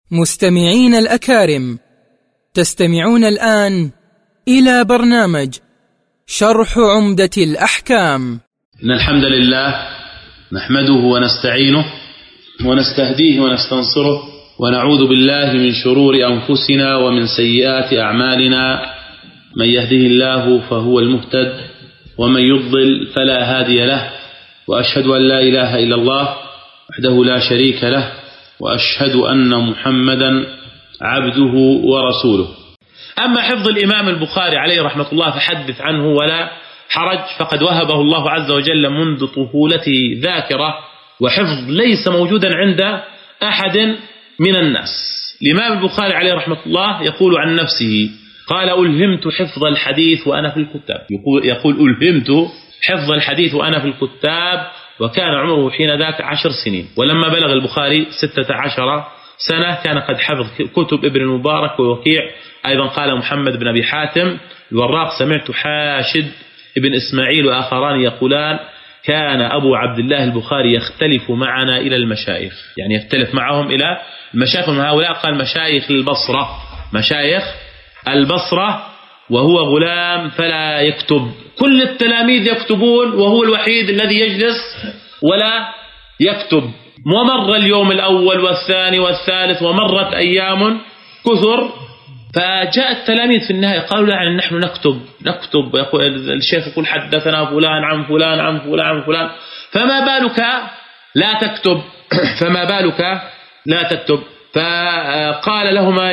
مستمعين الأكارم، تستمعون الآن إلى برنامج شرح عمدة الأحكام. إن الحمد لله نحمده ونستعينه ونستهديه ونستنصره ونعوذ بالله من شرور أنفسنا ومن سيئات أعمالنا. من يهده الله فهو المهتد ومن يضلل فلا هادي له، وأشهد أن لا إله إلا الله وحده لا شريك له، وأشهد أن محمدا عبده ورسوله. أما حفظ الإمام البخاري عليه رحمة الله فحدث عنه ولا حرج، فقد وهبه الله عز وجل منذ طفولته ذاكرة وحفظ ليس موجودا عند أحد من الناس. الإمام البخاري عليه رحمة الله يقول عن نفسه: قال: ألهمت حفظ الحديث وأنا في الكتاب. يقول ألهمت حفظ الحديث وأنا في الكتاب، وكان عمره حين ذاك 10 سنين. ولما بلغ البخاري 16 سنة كان قد حفظ كتب ابن المبارك ووكيع. أيضا قال محمد بن أبي حاتم الوراق: سمعت حاشد ابن إسماعيل وآخران يقولان: كان أبو عبد الله البخاري يختلف معنا إلى المشايخ، يعني يختلف معهم إلى المشايخ. من هؤلاء قال مشايخ البصرة، مشايخ البصرة، وهو غلام فلا يكتب. كل التلاميذ يكتبون وهو الوحيد الذي يجلس ولا يكتب. ومر اليوم الأول والثاني والثالث ومرت أيام كثر، فجاء التلاميذ في النهاية قالوا: يعني نحن نكتب. يقول الشيخ يقول: حدثنا فلان عن فلان عن فلان عن فلان، فما بالك لا تكتب؟ فما بالك لا تكتب؟ فقال لهما: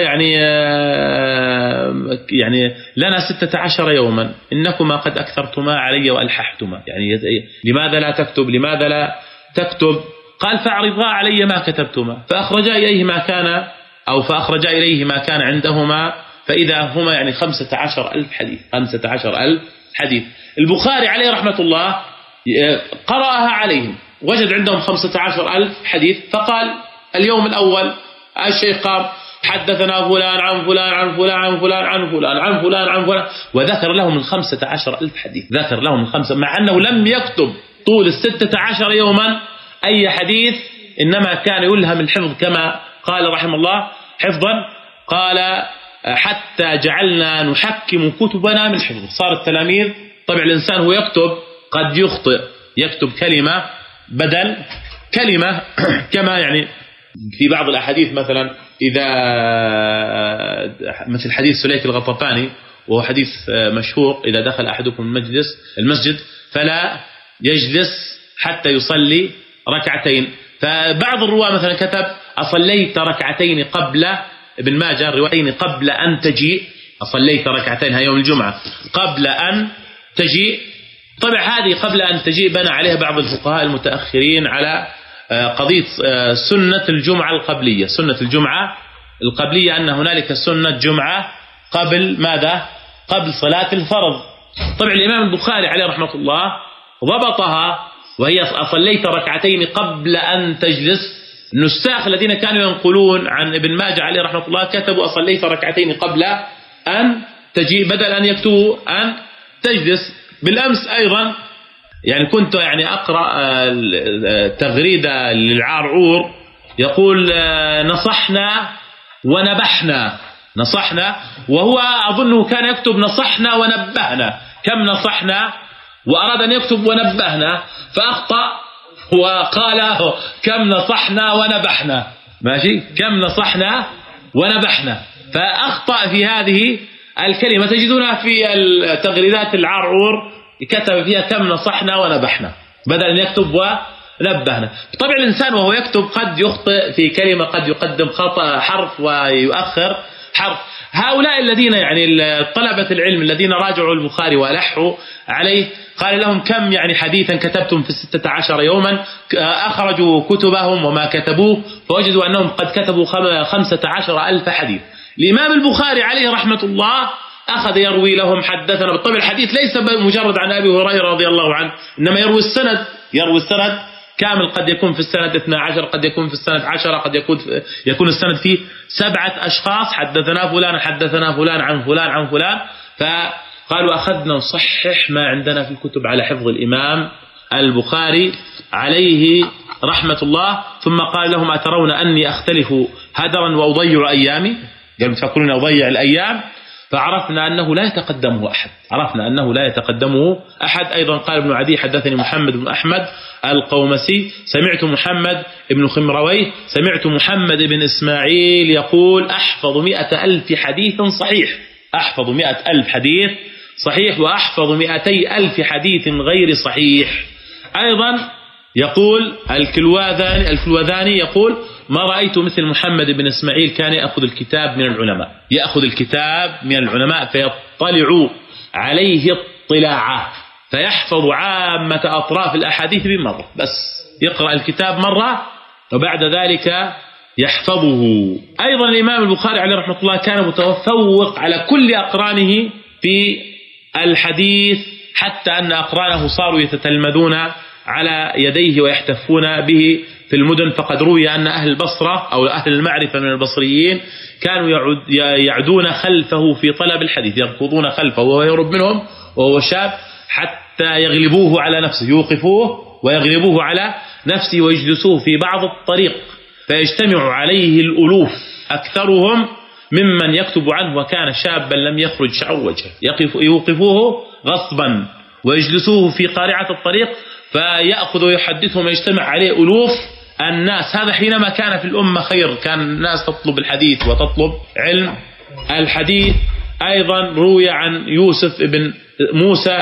يعني لنا 16 يوما، إنكما قد أكثرتما علي وألححتما، يعني لماذا لا تكتب؟ لماذا لا تكتب؟ قال: فأعرضا علي ما كتبتما. فأخرجا إليه ما كان عندهما، فإذا هما يعني 15,000 حديث. 15,000 حديث. البخاري عليه رحمة الله قرأها عليهم، وجد عندهم 15,000 حديث، فقال اليوم الأول الشيخ قام: حدثنا فلان عن فلان عن فلان عن فلان عن فلان عن فلان عن فلان، وذكر لهم 15,000 حديث. ذكر لهم مع أنه لم يكتب طول 16 يوما أي حديث، إنما كان يلهم الحفظ كما قال رحمه الله حفظا. قال: حتى جعلنا نحكم كتبنا من حفظ. صار التلاميذ، طبعا الإنسان هو يكتب قد يخطئ، يكتب كلمة بدل كلمة، كما يعني في بعض الأحاديث، مثلا إذا مثل حديث سليك الغطفاني، وهو حديث مشهور: إذا دخل أحدكم المسجد فلا يجلس حتى يصلي ركعتين. فبعض الرواة مثلا كتب: أصليت ركعتين قبل، ابن ماجه روايتين قبل أن تجيء، أصليت ركعتين يوم الجمعة قبل أن تجيء. طبعا هذه قبل أن تجيء بنى عليها بعض الفقهاء المتأخرين على قضية سنة الجمعة القبلية. سنة الجمعة القبلية أن هنالك سنة جمعة قبل ماذا؟ قبل صلاة الفرض. طبعا الإمام البخاري عليه رحمة الله ضبطها، وهي أصليت ركعتين قبل أن تجلس. النساخ الذين كانوا ينقلون عن ابن ماجه عليه رحمة الله كتبوا: أصليت ركعتين قبل أن تجيء، بدل أن يكتبوا أن تجلس. بالأمس أيضا يعني كنت أقرأ تغريدة للعارعور يقول: نصحنا ونبحنا. نصحنا، وهو أظنه كان يكتب نصحنا ونبهنا. كم نصحنا؟ وأراد أن يكتب ونبهنا فأخطأ وقال: كم نصحنا ونبحنا. ماشي، كم نصحنا ونبحنا، فأخطأ في هذه الكلمة. تجدونها في التغريدات العارعور كتب فيها كم نصحنا ونبحنا بدل أن يكتب ونبهنا. طبعا الإنسان وهو يكتب قد يخطئ في كلمة، قد يقدم خطأ حرف ويؤخر حرف. هؤلاء الذين طلبة العلم الذين راجعوا البخاري وألحوا عليه، قال لهم: كم حديثا كتبتم في 16 يوما؟ أخرجوا كتبهم وما كتبوه، فوجدوا أنهم قد كتبوا 15,000 حديث. الإمام البخاري عليه رحمة الله أخذ يروي لهم: حدثنا. بالطبع الحديث ليس مجرد عن أبي هريرة رضي الله عنه، إنما يروي السند كامل. قد يكون في السند 12، قد يكون في السند 10، قد يكون السند فيه 7 أشخاص: حدثنا فلان حدثنا فلان عن فلان عن فلان. فقالوا: أخذنا نصحح ما عندنا في الكتب على حفظ الإمام البخاري عليه رحمة الله، ثم قال لهم أترون أني أختلف هدرا وأضيع أيامي؟ قالوا تفكرون أضيع الأيام؟ فعرفنا أنه لا يتقدمه أحد. أيضا قال ابن عدي حدثني محمد بن أحمد القومسي سمعت محمد بن خمرويه سمعت محمد بن إسماعيل يقول أحفظ 100,000 حديث صحيح، أحفظ 100,000 حديث صحيح، وأحفظ 200,000 حديث غير صحيح. أيضا يقول الكلوذاني يقول ما رأيت مثل محمد بن إسماعيل كان يأخذ الكتاب من العلماء فيطلع عليه اطلاعه، فيحفظ عامة أطراف الأحاديث بمرة، بس يقرأ الكتاب مرة وبعد ذلك يحفظه. أيضا الإمام البخاري عليه رحمة الله كان متفوق على كل أقرانه في الحديث، حتى أن أقرانه صاروا يتتلمذون على يديه ويحتفون به في المدن. فقد روي أن أهل البصرة أو أهل المعرفة من البصريين كانوا يعدون خلفه في طلب الحديث، يركضون خلفه وهو يهرب منهم وهو شاب حتى يغلبوه على نفسه، يوقفوه ويغلبوه على نفسه ويجلسوه في بعض الطريق، فيجتمع عليه الألوف أكثرهم ممن يكتب عنه، وكان شابا لم يخرج شعر وجهه، يوقفوه غصبا ويجلسوه في قارعة الطريق فيأخذ ويحدثهم، يجتمع عليه ألوف الناس. هذا حينما كان في الأمة خير، كان الناس تطلب الحديث وتطلب علم الحديث. أيضا روي عن يوسف بن موسى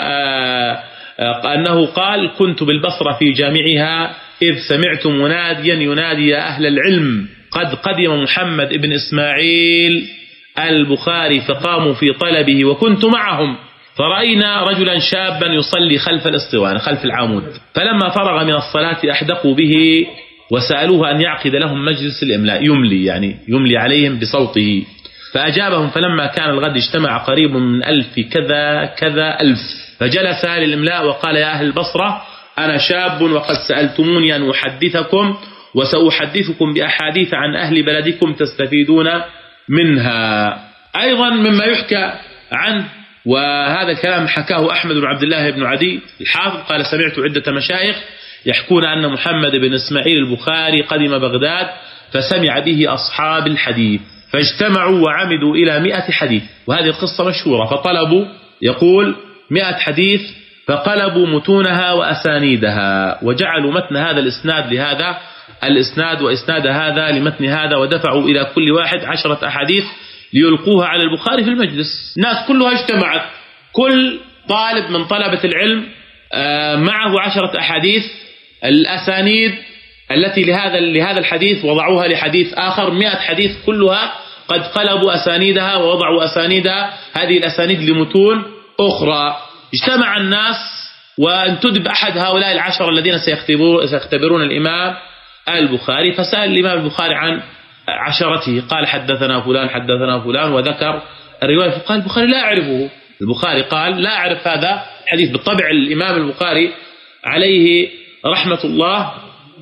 أنه قال كنت بالبصرة في جامعها إذ سمعت مناديا ينادي يا أهل العلم قد قدم محمد بن إسماعيل البخاري، فقاموا في طلبه وكنت معهم، فرأينا رجلا شابا يصلي خلف الاسطوانة خلف العمود، فلما فرغ من الصلاة أحدقوا به وسألوه أن يعقد لهم مجلس الإملاء، يملي عليهم بصوته، فأجابهم. فلما كان الغد اجتمع قريب من 1000 كذا ألف، فجلس للإملاء وقال يا أهل البصرة أنا شاب وقد سألتموني أن أحدثكم، وسأحدثكم بأحاديث عن أهل بلدكم تستفيدون منها. أيضا مما يحكى عنه، وهذا الكلام حكاه أحمد بن عبد الله بن عدي الحافظ قال سمعت عدة مشايخ يحكون أن محمد بن إسماعيل البخاري قدم بغداد فسمع به أصحاب الحديث فاجتمعوا وعمدوا إلى 100 حديث، وهذه القصة مشهورة، فطلبوا يقول 100 حديث فقلبوا متونها وأسانيدها وجعلوا متن هذا الإسناد لهذا الإسناد وإسناد هذا لمتن هذا، ودفعوا إلى كل واحد 10 أحاديث ليلقوها على البخاري في المجلس. الناس كلها اجتمعت، كل طالب من طلبة العلم معه 10 أحاديث، الأسانيد التي لهذا الحديث وضعوها لحديث آخر، 100 حديث كلها قد قلبوا أسانيدها ووضعوا أسانيدها هذه الأسانيد لمتون أخرى. اجتمع الناس وانتدب أحد هؤلاء 10 الذين سيختبرون الإمام البخاري، فسأل الإمام البخاري عن 10 قال حدثنا فلان وذكر الرواية، فقال البخاري لا أعرفه. البخاري قال لا أعرف هذا الحديث. بالطبع الإمام البخاري عليه رحمة الله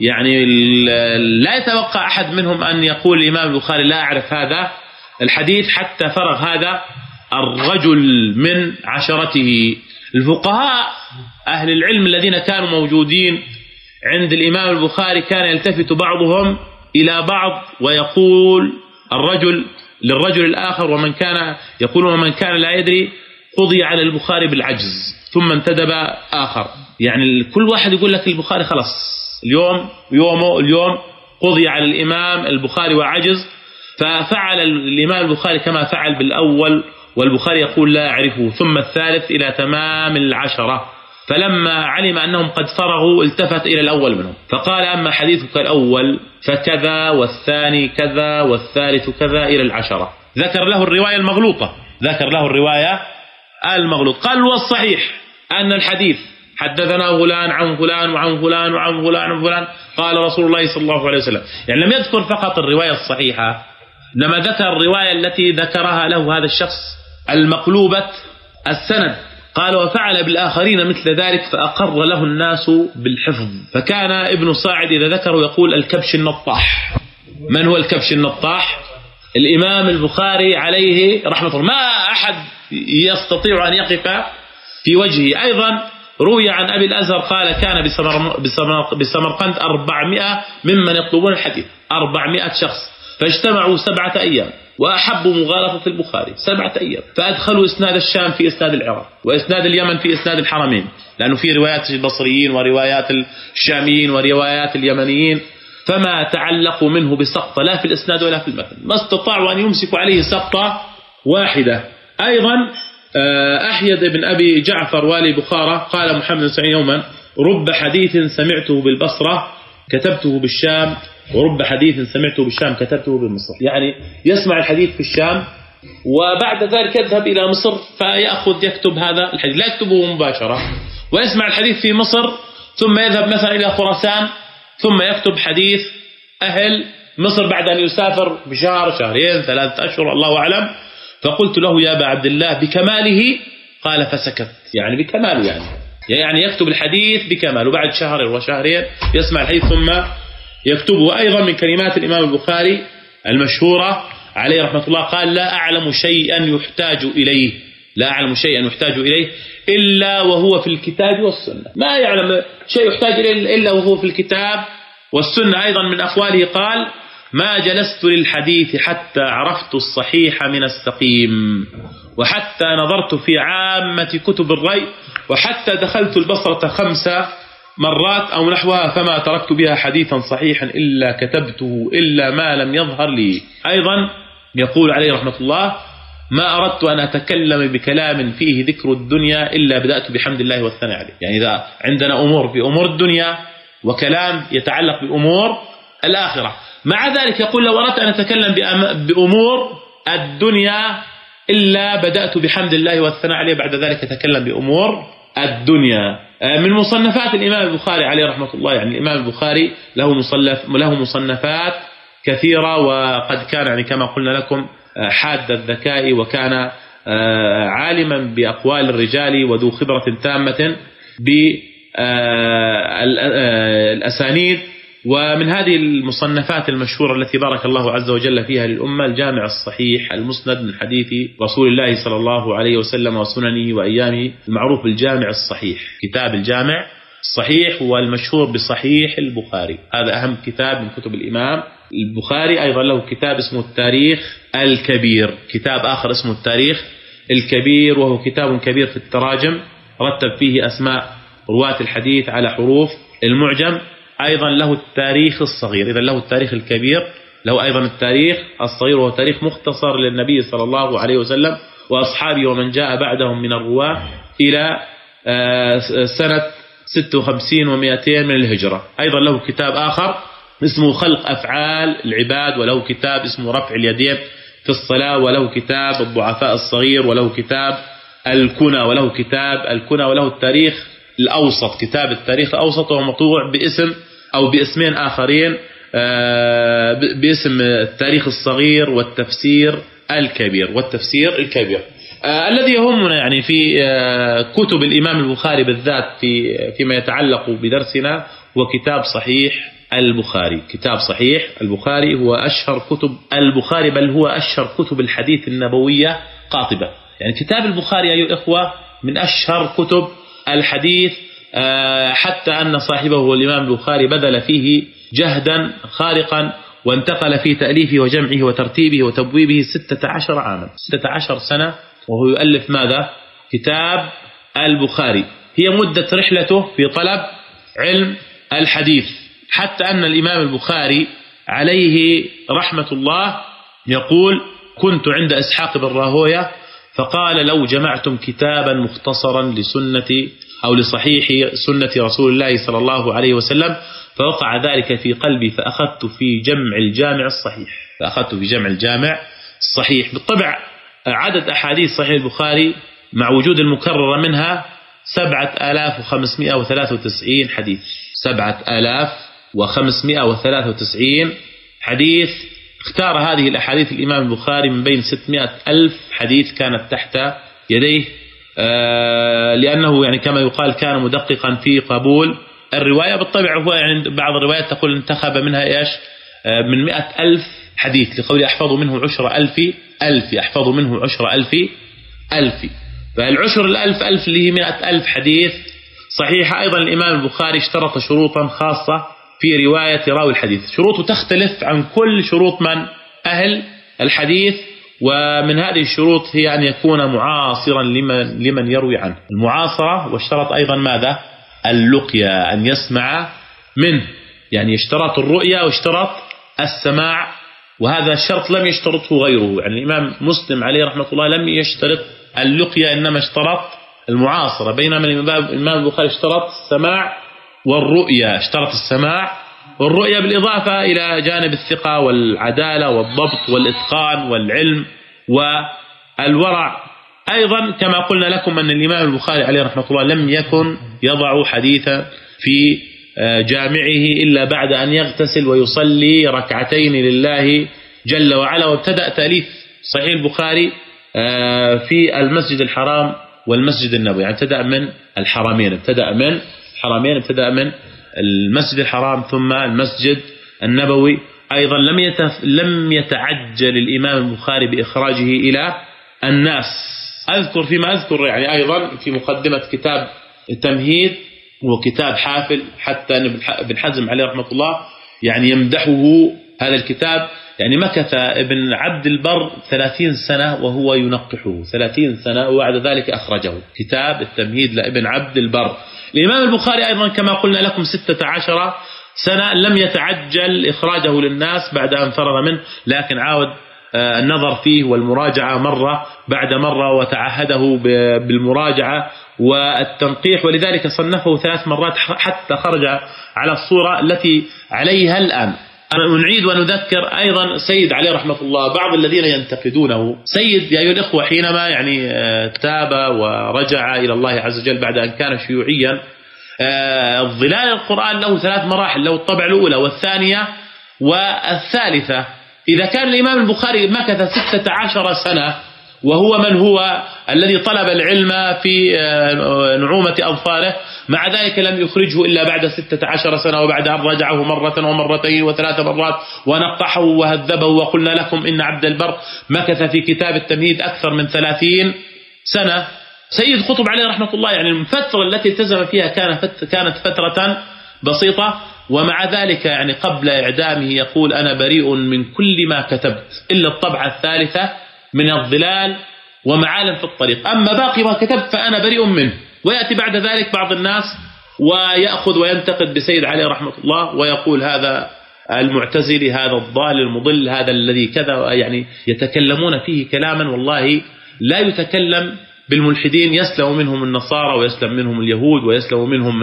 لا يتوقع أحد منهم أن يقول الإمام البخاري لا أعرف هذا الحديث حتى فرغ هذا الرجل من 10. الفقهاء أهل العلم الذين كانوا موجودين عند الإمام البخاري كان يلتفت بعضهم إلى بعض ويقول الرجل للرجل الآخر ومن كان لا يدري قضي على البخاري بالعجز، ثم انتدب آخر. كل واحد يقول لك البخاري خلاص اليوم قضي على الإمام البخاري وعجز، ففعل الإمام البخاري كما فعل بالأول، والبخاري يقول لا أعرفه، ثم الثالث إلى تمام 10. فلما علم أنهم قد فرغوا التفت إلى الأول منهم فقال أما حديثك الأول فكذا، والثاني كذا، والثالث كذا إلى 10. ذكر له الرواية المغلوطة، قال والصحيح أن الحديث حدثنا فلان عن فلان وعن فلان وعن فلان وعن فلان قال رسول الله صلى الله عليه وسلم. لم يذكر فقط الرواية الصحيحة، لما ذكر الرواية التي ذكرها له هذا الشخص المقلوبة السند. قال وفعل بالآخرين مثل ذلك فأقر له الناس بالحفظ. فكان ابن صاعد إذا ذكروا يقول الكبش النطاح. من هو الكبش النطاح؟ الإمام البخاري عليه رحمة الله، ما أحد يستطيع أن يقف في وجهه. أيضا روي عن أبي الأزهر قال كان بسمرقند 400 ممن يطلبون الحديث، 400 شخص، فاجتمعوا 7 أيام وأحبوا مغالطة البخاري 7 أيام، فأدخلوا إسناد الشام في إسناد العراق، وإسناد اليمن في إسناد الحرمين، لأنه في روايات البصريين وروايات الشاميين وروايات اليمنيين، فما تعلقوا منه بسقطة لا في الإسناد ولا في المتن، ما استطاعوا أن يمسكوا عليه سقطة واحدة. أيضا أحيد بن أبي جعفر والي بخارى قال محمد بن سعيد يوما: رب حديث سمعته بالبصرة كتبته بالشام، ورب حديث سمعته بالشام كتبته بمصر. يعني يسمع الحديث في الشام وبعد ذلك يذهب إلى مصر فيأخذ يكتب هذا الحديث، لا يكتبه مباشرة، ويسمع الحديث في مصر ثم يذهب مثلا إلى خراسان ثم يكتب حديث أهل مصر بعد أن يسافر بشهر، شهرين، 3 أشهر، الله أعلم. فقلت له: يا أبا عبد الله بكماله؟ قال فسكت. يعني بكماله، يعني يكتب الحديث بكماله، بعد شهر وشهرين يسمع الحديث ثم يكتبه. أيضا من كلمات الإمام البخاري المشهورة عليه رحمة الله قال: لا أعلم شيئا يحتاج إليه، لا أعلم شيئا يحتاج إليه إلا وهو في الكتاب والسنة. ما يعلم شيء يحتاج إليه إلا وهو في الكتاب والسنة. أيضا من أقواله قال: ما جلست للحديث حتى عرفت الصحيح من السقيم، وحتى نظرت في عامة كتب الري، وحتى دخلت البصرة 5 مرات أو نحوها، فما تركت بها حديثا صحيحا إلا كتبته إلا ما لم يظهر لي. أيضا يقول عليه رحمة الله: ما أردت أن أتكلم بكلام فيه ذكر الدنيا إلا بدأت بحمد الله والثناء عليه. يعني إذا عندنا أمور بأمور الدنيا وكلام يتعلق بأمور الآخرة، مع ذلك يقول: لو أردت أن أتكلم بأمور الدنيا إلا بدأت بحمد الله والثناء عليه، بعد ذلك أتكلم بأمور الدنيا. من مصنفات الإمام البخاري عليه رحمة الله، يعني الإمام البخاري له مصنفات كثيرة، وقد كان يعني كما قلنا لكم حاد الذكاء، وكان عالما بأقوال الرجال وذو خبرة تامة بالأسانيد. ومن هذه المصنفات المشهورة التي بارك الله عز وجل فيها للأمة الجامع الصحيح المسند من حديث رسول الله صلى الله عليه وسلم وسننه وأيامه، المعروف بالجامع الصحيح. كتاب الجامع الصحيح هو المشهور بصحيح البخاري، هذا أهم كتاب من كتب الإمام البخاري. أيضا له كتاب اسمه التاريخ الكبير، كتاب آخر اسمه التاريخ الكبير، وهو كتاب كبير في التراجم، رتب فيه أسماء رواة الحديث على حروف المعجم. أيضا له التاريخ الصغير، إذا له التاريخ الكبير، له أيضا التاريخ الصغير، وهو تاريخ مختصر للنبي صلى الله عليه وسلم وأصحابه ومن جاء بعدهم من الرواة إلى سنة 56 و200 من الهجرة. أيضا له كتاب آخر اسمه خلق أفعال العباد، وله كتاب اسمه رفع اليدين في الصلاة، وله كتاب الضعفاء الصغير، وله كتاب الكنى، وله كتاب الكنى، وله التاريخ الأوسط، كتاب التاريخ الأوسط، وهو مطبوع باسم أو باسمين آخرين، باسم التاريخ الصغير والتفسير الكبير. الذي يهمنا يعني في كتب الإمام البخاري بالذات فيما يتعلق بدرسنا هو كتاب صحيح البخاري. كتاب صحيح البخاري هو أشهر كتب البخاري، بل هو أشهر كتب الحديث النبوية قاطبة. يعني كتاب البخاري أيها الإخوة من أشهر كتب الحديث، حتى أن صاحبه هو الإمام البخاري بذل فيه جهدا خارقا، وانتقل في تأليفه وجمعه وترتيبه وتبويبه 16 عاما، 16 سنة وهو يؤلف ماذا؟ كتاب البخاري. هي مدة رحلته في طلب علم الحديث، حتى أن الإمام البخاري عليه رحمة الله يقول: كنت عند إسحاق بن راهوية فقال: لو جمعتم كتابا مختصرا لسنة أو لصحيح سنة رسول الله صلى الله عليه وسلم فوقع ذلك في قلبي فأخذت في جمع الجامع الصحيح. بالطبع عدد أحاديث صحيح البخاري مع وجود المكررة منها 7593 حديث، 7593 حديث. اختار هذه الأحاديث الإمام البخاري من بين 600,000 حديث كانت تحت يديه، لأنه يعني كما يقال كان مدققا في قبول الرواية. بالطبع هو يعني بعض الروايات تقول انتخب منها إيش من 100,000 حديث، لقول أحفظ منه 10,000 يحفظ منه 10,000. فالعشر الألف اللي هي 100,000 حديث صحيحة. أيضا الإمام البخاري اشترط شروطا خاصة في رواية راوي الحديث، شروطه تختلف عن كل شروط من أهل الحديث، ومن هذه الشروط هي أن يكون معاصرا لمن يروي عنه، المعاصرة. واشترط أيضا ماذا؟ اللقيا، أن يسمع منه، يعني اشترط الرؤيا واشترط السماع، وهذا الشرط لم يشترطه غيره. يعني الإمام مسلم عليه رحمة الله لم يشترط اللقيا، إنما اشترط المعاصرة، بينما الإمام البخاري اشترط السماع والرؤيا، اشترط السماع والرؤيا بالإضافة إلى جانب الثقة والعدالة والضبط والإتقان والعلم والورع. أيضا كما قلنا لكم أن الإمام البخاري عليه رحمة الله لم يكن يضع حديثا في جامعه إلا بعد أن يغتسل ويصلي ركعتين لله جل وعلا. وابتدأ تأليف صحيح البخاري في المسجد الحرام والمسجد النبوي، يعني ابتدأ من الحرمين، ابتدأ من المسجد الحرام ثم المسجد النبوي. أيضا لم يتعجل الإمام البخاري بإخراجه إلى الناس. أذكر فيما أذكر يعني أيضا في مقدمة كتاب التمهيد وكتاب حافل، حتى أن ابن حزم عليه رحمة الله يعني يمدحه هذا الكتاب، يعني مكث ابن عبد البر 30 سنة وهو ينقحه، 30 سنة، وبعد ذلك أخرجه كتاب التمهيد لابن عبد البر. الإمام البخاري أيضا كما قلنا لكم 16 سنة لم يتعجل إخراجه للناس بعد أن فرغ منه، لكن عاود النظر فيه والمراجعة مرة بعد مرة، وتعهده بالمراجعة والتنقيح، ولذلك صنفه 3 مرات حتى خرج على الصورة التي عليها الآن. نعيد ونذكر أيضا سيد عليه رحمة الله، بعض الذين ينتقدونه سيد يا أيها الإخوة حينما يعني تاب ورجع إلى الله عز وجل بعد أن كان شيوعيا، ظلال القرآن له 3 مراحل، له الطبع الأولى والثانية والثالثة. إذا كان الإمام البخاري مكث 16 سنة وهو من هو الذي طلب العلم في نعومة أظفاره، مع ذلك لم يخرجه إلا بعد 16 سنة، وبعد أن رجعه مرة ومرتين و3 مرات ونقحه وهذبه. وقلنا لكم إن عبد البر مكث في كتاب التمهيد أكثر من 30 سنة. سيد قطب عليه رحمة الله يعني الفترة التي التزم فيها كانت فترة بسيطة، ومع ذلك يعني قبل إعدامه يقول أنا بريء من كل ما كتبت إلا الطبعة الثالثة من الظلال ومعالم في الطريق، أما باقي ما كتبت فأنا بريء منه. ويأتي بعد ذلك بعض الناس ويأخذ وينتقد بسيد عليه رحمة الله ويقول هذا المعتزلي، هذا الضال المضل، هذا الذي كذا، يعني يتكلمون فيه كلاما والله لا يتكلم بالملحدين، يسلم منهم النصارى ويسلم منهم اليهود ويسلم منهم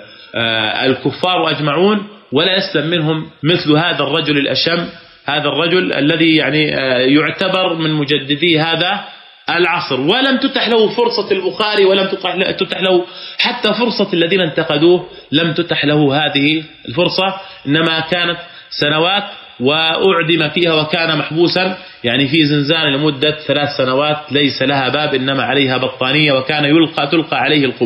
الكفار أجمعون، ولا يسلم منهم مثل هذا الرجل الأشم، هذا الرجل الذي يعني يعتبر من مجددي هذا العصر. ولم تتح له فرصة البخاري، ولم تتح له حتى فرصة الذين انتقدوه، لم تتح له هذه الفرصة، إنما كانت سنوات وأعدم فيها، وكان محبوسا يعني في زنزان لمدة 3 سنوات ليس لها باب إنما عليها بطانية، وكان تلقى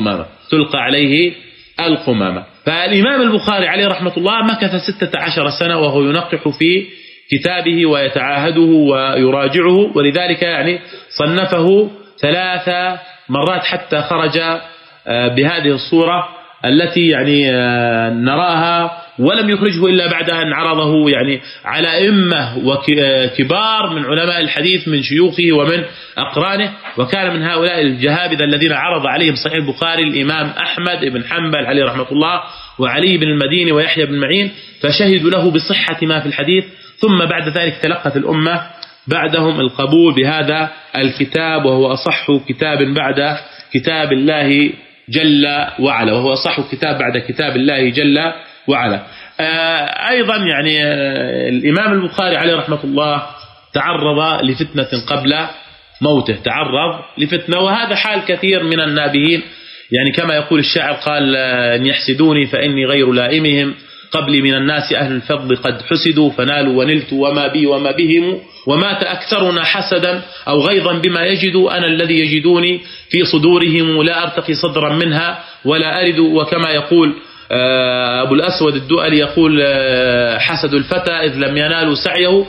عليه القمامة. فالإمام البخاري عليه رحمة الله مكث 16 سنة وهو ينقح في كتابه ويتعاهده ويراجعه، ولذلك يعني صنفه 3 مرات حتى خرج بهذه الصورة التي يعني نراها، ولم يخرجه إلا بعد أن عرضه يعني على أئمة وكبار من علماء الحديث من شيوخه ومن أقرانه. وكان من هؤلاء الجهابذة الذين عرض عليهم صحيح البخاري الإمام أحمد بن حنبل عليه رحمة الله، وعلي بن المديني، ويحيى بن معين، فشهدوا له بصحة ما في الحديث. ثم بعد ذلك تلقت الأمة بعدهم القبول بهذا الكتاب، وهو أصح كتاب بعد كتاب الله جل وعلا، وهو أصح كتاب بعد كتاب الله جل وعلا. أيضا يعني الإمام البخاري عليه رحمة الله تعرض لفتنة قبل موته، تعرض لفتنة، وهذا حال كثير من النابهين، يعني كما يقول الشاعر قال إن يحسدوني فإني غير لائمهم، قبلي من الناس أهل الفضل قد حسدوا فنالوا ونلت وما بي وما بهم، ومات أكثرنا حسدا أو غيظا بما يجدوا، أنا الذي يجدوني في صدورهم لا أرتقي صدرا منها ولا أرد. وكما يقول أبو الأسود الدؤلي يقول حسد الفتى إذ لم ينالوا سعيه،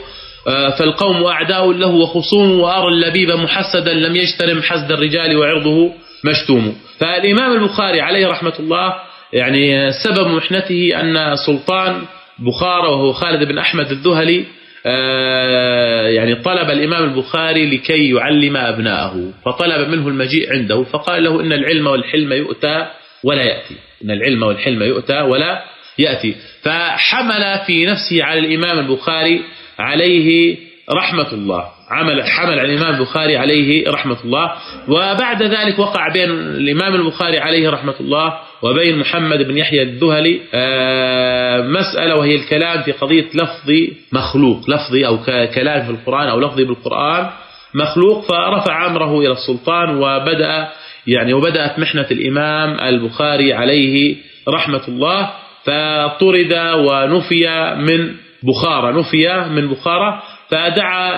فالقوم أعداء له وخصوم، وأرى اللبيب محسدا لم يجترم حسد الرجال وعرضه مشتوم. فالإمام البخاري عليه رحمة الله يعني سبب محنته أن سلطان بخارى وهو خالد بن أحمد الذهلي يعني طلب الإمام البخاري لكي يعلم أبناءه، فطلب منه المجيء عنده، فقال له إن العلم والحلم يؤتى ولا يأتي، إن العلم والحلم يؤتى ولا يأتي. فحمل في نفسه على الإمام البخاري عليه رحمة الله، حمل على الإمام البخاري عليه رحمة الله. وبعد ذلك وقع بين الإمام البخاري عليه رحمة الله وبين محمد بن يحيى الذهلي مسألة، وهي الكلام في قضية لفظي مخلوق، لفظي أو كلام في القرآن أو لفظي بالقرآن مخلوق. فرفع أمره إلى السلطان وبدأت محنة الإمام البخاري عليه رحمة الله، فطرد ونفي من بخارى. فدعا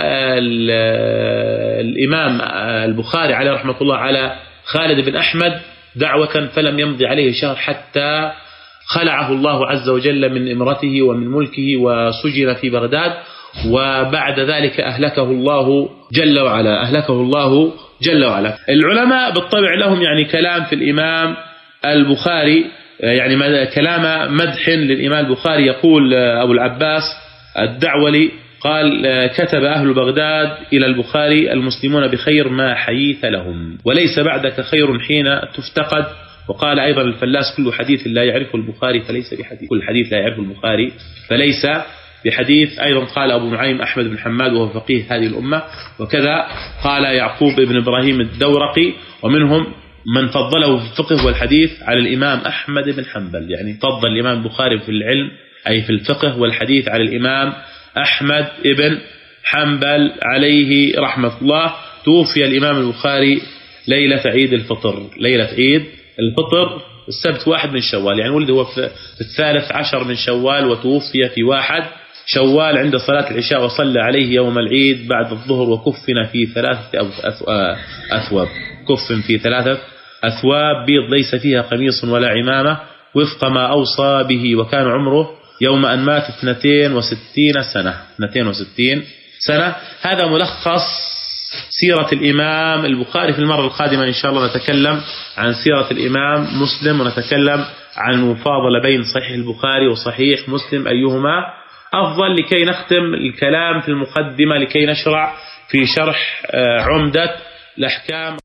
الإمام البخاري عليه رحمة الله على خالد بن أحمد دعوة، فلم يمضي عليه شهر حتى خلعه الله عز وجل من إمرته ومن ملكه وسجن في بغداد، وبعد ذلك أهلكه الله جل وعلا. العلماء بالطبع لهم يعني كلام في الإمام البخاري، يعني كلام مدح للإمام البخاري. يقول أبو العباس الدعولي قال: كتب أهل بغداد إلى البخاري: المسلمون بخير ما حييت لهم، وليس بعدك خير حين تفتقد. وقال أيضا الفلاس: كل حديث لا يعرفه البخاري فليس بحديث، كل حديث لا يعرفه البخاري فليس بحديث. أيضا قال أبو نعيم أحمد بن حماد وهو فقيه هذه الأمة، وكذا قال يعقوب بن إبراهيم الدورقي. ومنهم من فضله في الفقه والحديث على الإمام أحمد بن حنبل، يعني فضل الإمام البخاري في العلم أي في الفقه والحديث على الإمام أحمد بن حنبل عليه رحمة الله. توفي الإمام البخاري ليلة عيد الفطر السبت 1 من شوال، يعني ولد هو في 13 من شوال وتوفي في 1 شوال عند صلاة العشاء، وصلى عليه يوم العيد بعد الظهر، وكفن في 3 أثواب، كفن في 3 أثواب بيض ليس فيها قميص ولا عمامة، وفق ما أوصى به، وكان عمره يوم أن مات 62 سنة. هذا ملخص سيرة الإمام البخاري. في المرة القادمة إن شاء الله نتكلم عن سيرة الإمام مسلم، ونتكلم عن المفاضلة بين صحيح البخاري وصحيح مسلم أيهما أفضل، لكي نختم الكلام في المقدمة لكي نشرع في شرح عمدة الأحكام.